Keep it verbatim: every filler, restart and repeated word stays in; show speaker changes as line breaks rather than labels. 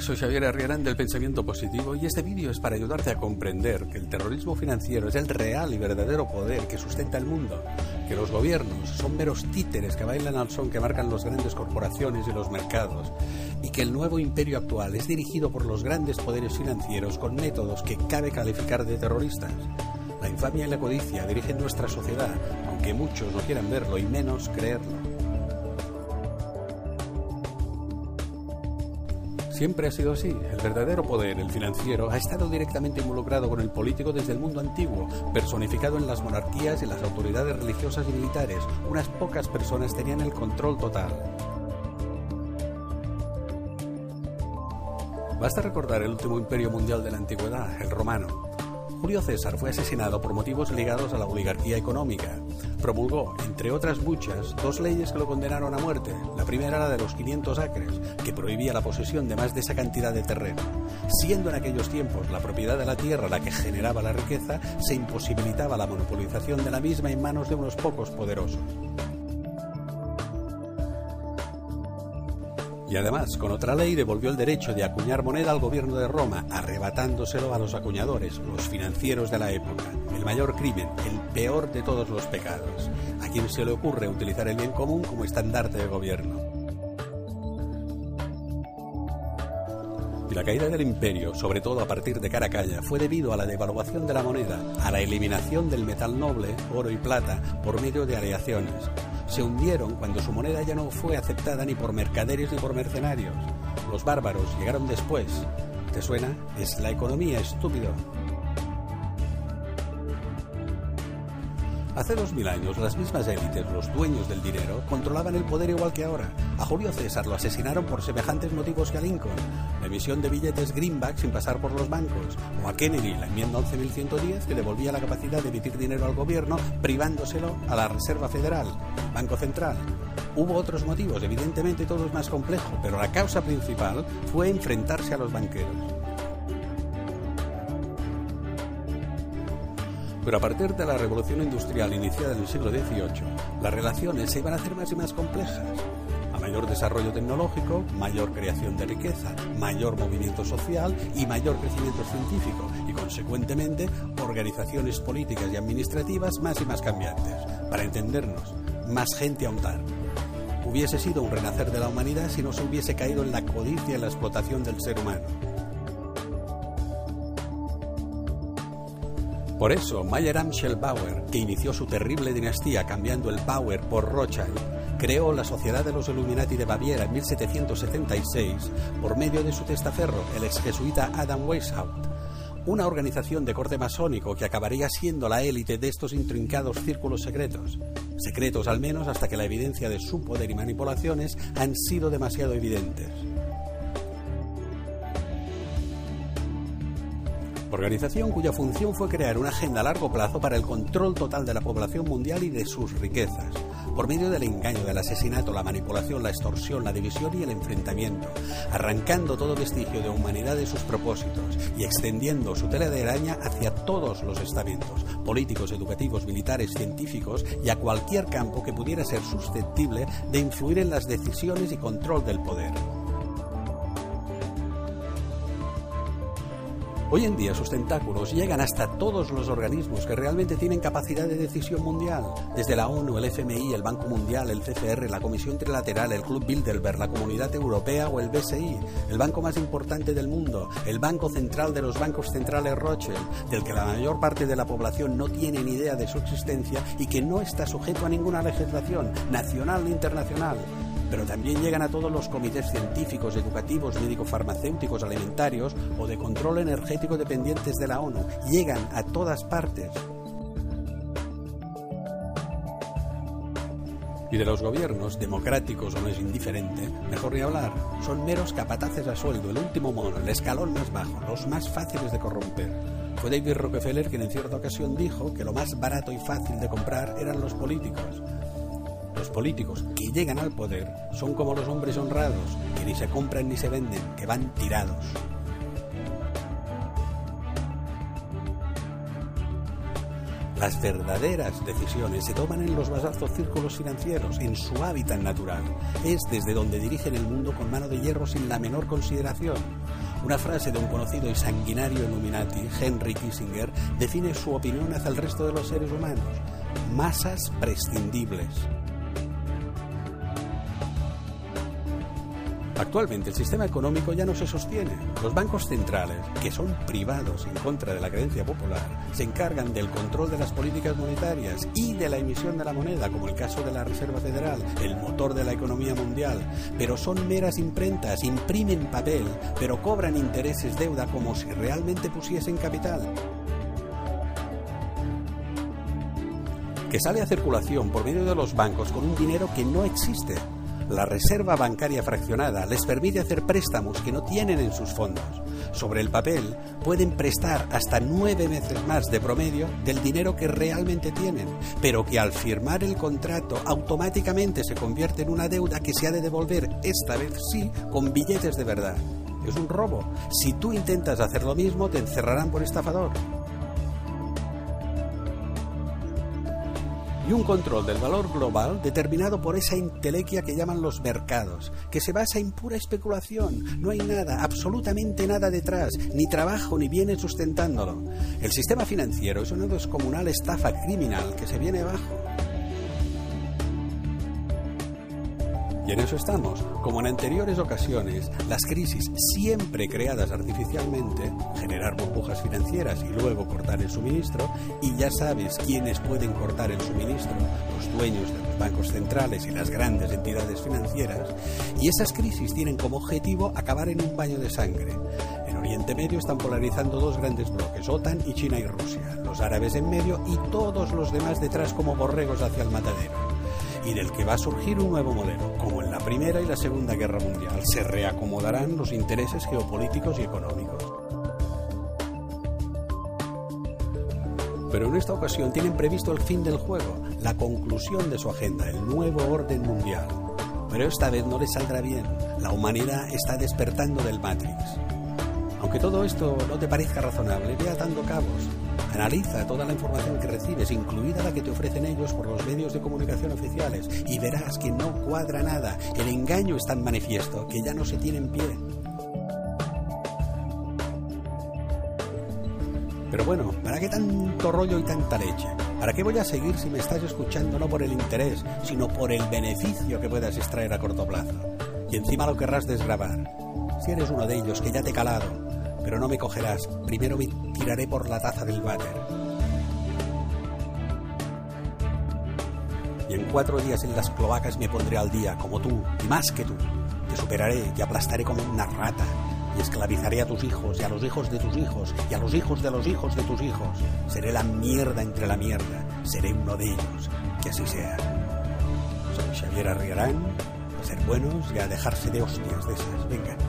soy Xavier Arriarán del Pensamiento Positivo y este vídeo es para ayudarte a comprender que el terrorismo financiero es el real y verdadero poder que sustenta el mundo, que los gobiernos son meros títeres que bailan al son que marcan las grandes corporaciones y los mercados, y que el nuevo imperio actual es dirigido por los grandes poderes financieros con métodos que cabe calificar de terroristas. La infamia y la codicia dirigen nuestra sociedad, aunque muchos no quieran verlo y menos creerlo. Siempre ha sido así. El verdadero poder, el financiero, ha estado directamente involucrado con el político desde el mundo antiguo, personificado en las monarquías y las autoridades religiosas y militares. Unas pocas personas tenían el control total. Basta recordar el último imperio mundial de la antigüedad, el romano. Julio César fue asesinado por motivos ligados a la oligarquía económica. Promulgó, entre otras muchas, dos leyes que lo condenaron a muerte. La primera era la de los quinientos acres, que prohibía la posesión de más de esa cantidad de terreno. Siendo en aquellos tiempos la propiedad de la tierra la que generaba la riqueza, se imposibilitaba la monopolización de la misma en manos de unos pocos poderosos. Y además, con otra ley devolvió el derecho de acuñar moneda al gobierno de Roma, arrebatándoselo a los acuñadores, los financieros de la época. El mayor crimen, el peor de todos los pecados. ¿A quién se le ocurre utilizar el bien común como estandarte de gobierno? Y la caída del imperio, sobre todo a partir de Caracalla, fue debido a la devaluación de la moneda, a la eliminación del metal noble, oro y plata, por medio de aleaciones. Se hundieron cuando su moneda ya no fue aceptada ni por mercaderes ni por mercenarios. Los bárbaros llegaron después. ¿Te suena? Es la economía, estúpido. Hace dos mil años, las mismas élites, los dueños del dinero, controlaban el poder igual que ahora. A Julio César lo asesinaron por semejantes motivos que a Lincoln, la emisión de billetes greenback sin pasar por los bancos, o a Kennedy, la enmienda once mil ciento diez, que devolvía la capacidad de emitir dinero al gobierno, privándoselo a la Reserva Federal, Banco Central. Hubo otros motivos, evidentemente todo es más complejo, pero la causa principal fue enfrentarse a los banqueros. Pero a partir de la revolución industrial iniciada en el siglo dieciocho, las relaciones se iban a hacer más y más complejas. A mayor desarrollo tecnológico, mayor creación de riqueza, mayor movimiento social y mayor crecimiento científico, y consecuentemente organizaciones políticas y administrativas más y más cambiantes. Para entendernos, más gente a untar. Hubiese sido un renacer de la humanidad si no se hubiese caído en la codicia y la explotación del ser humano. Por eso, Mayer Amschel Bauer, que inició su terrible dinastía cambiando el Bauer por Rothschild, creó la Sociedad de los Illuminati de Baviera en mil setecientos setenta y seis por medio de su testaferro, el ex jesuita Adam Weishaupt, una organización de corte masónico que acabaría siendo la élite de estos intrincados círculos secretos. Secretos al menos hasta que la evidencia de su poder y manipulaciones han sido demasiado evidentes. Organización cuya función fue crear una agenda a largo plazo para el control total de la población mundial y de sus riquezas, por medio del engaño, del asesinato, la manipulación, la extorsión, la división y el enfrentamiento, arrancando todo vestigio de humanidad de sus propósitos y extendiendo su tela de araña hacia todos los estamentos, políticos, educativos, militares, científicos y a cualquier campo que pudiera ser susceptible de influir en las decisiones y control del poder. Hoy en día sus tentáculos llegan hasta todos los organismos que realmente tienen capacidad de decisión mundial, desde la ONU, el F M I, el Banco Mundial, el C C R, la Comisión Trilateral, el Club Bilderberg, la Comunidad Europea o el B S I, el banco más importante del mundo, el Banco Central de los bancos centrales Rothschild, del que la mayor parte de la población no tiene ni idea de su existencia y que no está sujeto a ninguna legislación, nacional ni internacional. Pero también llegan a todos los comités científicos, educativos, médico-farmacéuticos, alimentarios o de control energético dependientes de la ONU. Llegan a todas partes. Y de los gobiernos, democráticos o no es indiferente, mejor ni hablar. Son meros capataces a sueldo, el último mono, el escalón más bajo, los más fáciles de corromper. Fue David Rockefeller quien en cierta ocasión dijo que lo más barato y fácil de comprar eran los políticos. Los políticos que llegan al poder son como los hombres honrados, que ni se compran ni se venden, que van tirados. Las verdaderas decisiones se toman en los vastos círculos financieros, en su hábitat natural. Es desde donde dirigen el mundo con mano de hierro sin la menor consideración. Una frase de un conocido y sanguinario Illuminati, Henry Kissinger, define su opinión hacia el resto de los seres humanos: masas prescindibles. Actualmente el sistema económico ya no se sostiene. Los bancos centrales, que son privados en contra de la creencia popular, se encargan del control de las políticas monetarias y de la emisión de la moneda, como el caso de la Reserva Federal, el motor de la economía mundial. Pero son meras imprentas, imprimen papel, pero cobran intereses deuda como si realmente pusiesen capital, que sale a circulación por medio de los bancos con un dinero que no existe. La reserva bancaria fraccionada les permite hacer préstamos que no tienen en sus fondos. Sobre el papel pueden prestar hasta nueve veces más de promedio del dinero que realmente tienen, pero que al firmar el contrato automáticamente se convierte en una deuda que se ha de devolver, esta vez sí, con billetes de verdad. Es un robo. Si tú intentas hacer lo mismo, te encerrarán por estafador. Y un control del valor global determinado por esa entelequia que llaman los mercados, que se basa en pura especulación. No hay nada, absolutamente nada detrás, ni trabajo ni bienes sustentándolo. El sistema financiero es una descomunal estafa criminal que se viene abajo. Y en eso estamos. Como en anteriores ocasiones, las crisis, siempre creadas artificialmente, generar burbujas financieras y luego cortar el suministro, y ya sabes quiénes pueden cortar el suministro: los dueños de los bancos centrales y las grandes entidades financieras, y esas crisis tienen como objetivo acabar en un baño de sangre. En Oriente Medio están polarizando dos grandes bloques, OTAN y China y Rusia, los árabes en medio y todos los demás detrás como borregos hacia el matadero. Y del que va a surgir un nuevo modelo, como en la Primera y la Segunda Guerra Mundial. Se reacomodarán los intereses geopolíticos y económicos. Pero en esta ocasión tienen previsto el fin del juego, la conclusión de su agenda, el nuevo orden mundial. Pero esta vez no les saldrá bien. La humanidad está despertando del Matrix. Aunque todo esto no te parezca razonable, ve atando cabos. Analiza toda la información que recibes, incluida la que te ofrecen ellos por los medios de comunicación oficiales, y verás que no cuadra nada. El engaño es tan manifiesto que ya no se tiene en pie. Pero bueno, ¿para qué tanto rollo y tanta leche? ¿Para qué voy a seguir si me estás escuchando no por el interés, sino por el beneficio que puedas extraer a corto plazo? Y encima lo querrás desgravar. Si eres uno de ellos, que ya te he calado, pero no me cogerás. Primero me tiraré por la taza del váter. Y en cuatro días en las cloacas me pondré al día, como tú, y más que tú. Te superaré y aplastaré como una rata. Y esclavizaré a tus hijos, y a los hijos de tus hijos, y a los hijos de los hijos de tus hijos. Seré la mierda entre la mierda. Seré uno de ellos. Que así sea. Soy Xavier Arriarán. A ser buenos y a dejarse de hostias de esas. Venga.